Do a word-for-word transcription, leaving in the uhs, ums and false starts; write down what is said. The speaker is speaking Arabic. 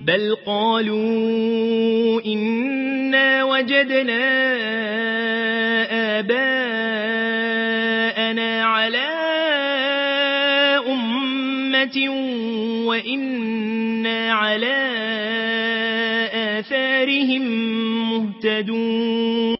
بل قالوا إنا وجدنا آباءنا على أمة وإنا على آثارهم مهتدون.